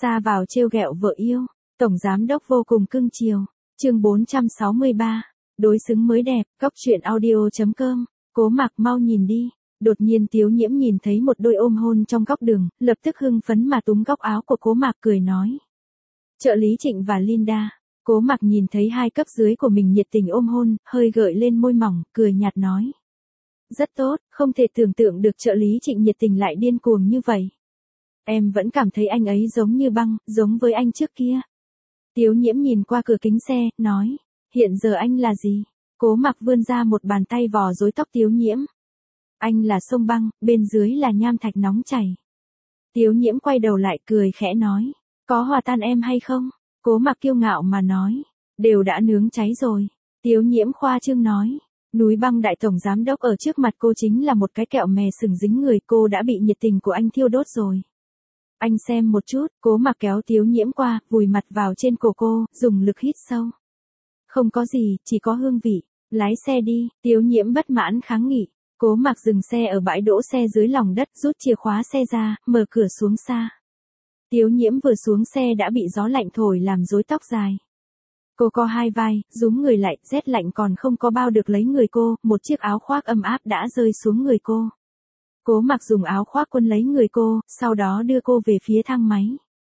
Ra vào trêu ghẹo vợ yêu, tổng giám đốc vô cùng cưng chiều. Chương 463, đối xứng mới đẹp, góc truyện audio.com. Cố Mạc mau nhìn đi. Đột nhiên Tiếu Nhiễm nhìn thấy một đôi ôm hôn trong góc đường, lập tức hưng phấn mà túm góc áo của Cố Mạc cười nói. Trợ lý Trịnh và Linda. Cố Mạc nhìn thấy hai cấp dưới của mình nhiệt tình ôm hôn, hơi gợi lên môi mỏng, cười nhạt nói. Rất tốt, không thể tưởng tượng được trợ lý Trịnh nhiệt tình lại điên cuồng như vậy. Em vẫn cảm thấy anh ấy giống như băng, giống với anh trước kia. Tiếu Nhiễm nhìn qua cửa kính xe, nói. Hiện giờ anh là gì? Cố Mạc vươn ra một bàn tay vò rối tóc Tiếu Nhiễm. Anh là sông băng, bên dưới là nham thạch nóng chảy. Tiếu Nhiễm quay đầu lại cười khẽ nói. Có hòa tan em hay không? Cố Mạc kiêu ngạo mà nói. Đều đã nướng cháy rồi. Tiếu Nhiễm khoa trương nói. Núi băng đại tổng giám đốc ở trước mặt cô chính là một cái kẹo mè sừng dính người, cô đã bị nhiệt tình của anh thiêu đốt rồi. Anh xem một chút. Cố Mạc kéo Tiếu Nhiễm qua, vùi mặt vào trên cổ cô, dùng lực hít sâu. Không có gì, chỉ có hương vị. Lái xe đi. Tiếu Nhiễm bất mãn kháng nghị. Cố Mạc dừng xe ở bãi đỗ xe dưới lòng đất, rút chìa khóa xe ra, mở cửa xuống xa. Tiếu Nhiễm vừa xuống xe đã bị gió lạnh thổi làm rối tóc dài. Cô co hai vai, rúm người lại, rét lạnh còn không có bao được lấy người cô, một chiếc áo khoác ấm áp đã rơi xuống người cô. Cố Mạc dùng áo khoác quân lấy người cô, sau đó đưa cô về phía thang máy.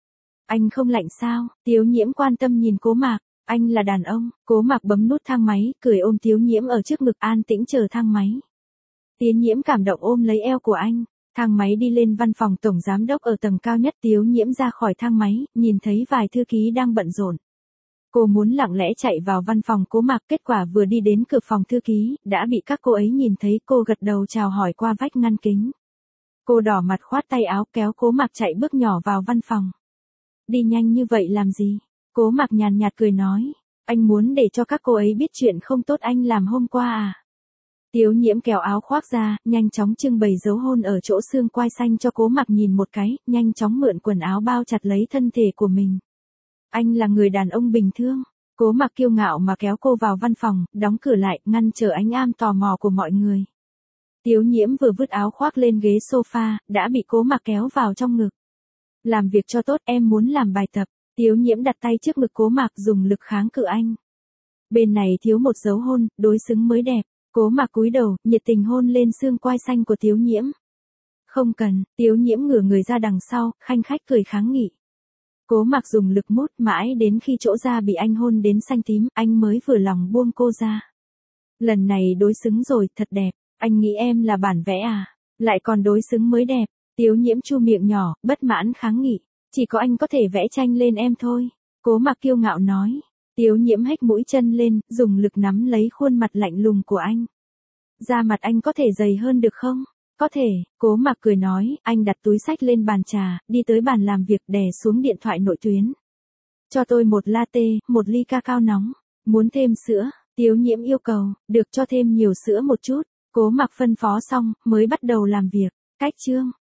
Anh không lạnh sao? Tiếu Nhiễm quan tâm nhìn Cố Mạc. Anh là đàn ông. Cố Mạc bấm nút thang máy, cười ôm Tiếu Nhiễm ở trước ngực, an tĩnh chờ thang máy. Tiếu Nhiễm cảm động ôm lấy eo của anh. Thang máy đi lên văn phòng tổng giám đốc ở tầng cao nhất. Tiếu Nhiễm ra khỏi thang máy, nhìn thấy vài thư ký đang bận rộn. Cô muốn lặng lẽ chạy vào văn phòng Cố Mạc, kết quả vừa đi đến cửa phòng thư ký, đã bị các cô ấy nhìn thấy. Cô gật đầu chào hỏi qua vách ngăn kính. Cô đỏ mặt khoát tay áo kéo Cố Mạc chạy bước nhỏ vào văn phòng. Đi nhanh như vậy làm gì? Cố Mạc nhàn nhạt cười nói. Anh muốn để cho các cô ấy biết chuyện không tốt anh làm hôm qua à? Tiếu Nhiễm kéo áo khoác ra, nhanh chóng trưng bày dấu hôn ở chỗ xương quai xanh cho Cố Mạc nhìn một cái, nhanh chóng mượn quần áo bao chặt lấy thân thể của mình. Anh là người đàn ông bình thường. Cố Mạc kiêu ngạo mà kéo cô vào văn phòng, đóng cửa lại, ngăn trở ánh am tò mò của mọi người. Tiếu Nhiễm vừa vứt áo khoác lên ghế sofa, đã bị Cố Mạc kéo vào trong ngực. Làm việc cho tốt, em muốn làm bài tập. Tiếu Nhiễm đặt tay trước ngực Cố Mạc, dùng lực kháng cự anh. Bên này thiếu một dấu hôn, đối xứng mới đẹp. Cố Mạc cúi đầu, nhiệt tình hôn lên xương quai xanh của Tiếu Nhiễm. Không cần. Tiếu Nhiễm ngửa người ra đằng sau, khanh khách cười kháng nghị. Cố Mạc dùng lực mút mãi đến khi chỗ da bị anh hôn đến xanh tím, anh mới vừa lòng buông cô ra. Lần này đối xứng rồi, thật đẹp. Anh nghĩ em là bản vẽ à? Lại còn đối xứng mới đẹp. Tiếu Nhiễm chu miệng nhỏ, bất mãn kháng nghị. Chỉ có anh có thể vẽ tranh lên em thôi. Cố Mạc kiêu ngạo nói. Tiếu Nhiễm hếch mũi chân lên, dùng lực nắm lấy khuôn mặt lạnh lùng của anh. Da mặt anh có thể dày hơn được không? Có thể. Cố Mạc cười nói. Anh đặt túi xách lên bàn trà, đi tới bàn làm việc, đè xuống điện thoại nội tuyến. Cho tôi một latte, một ly cacao nóng. Muốn thêm sữa? Tiếu Nhiễm yêu cầu. Được, cho thêm nhiều sữa một chút. Cố Mạc phân phó xong, mới bắt đầu làm việc. Cách chương.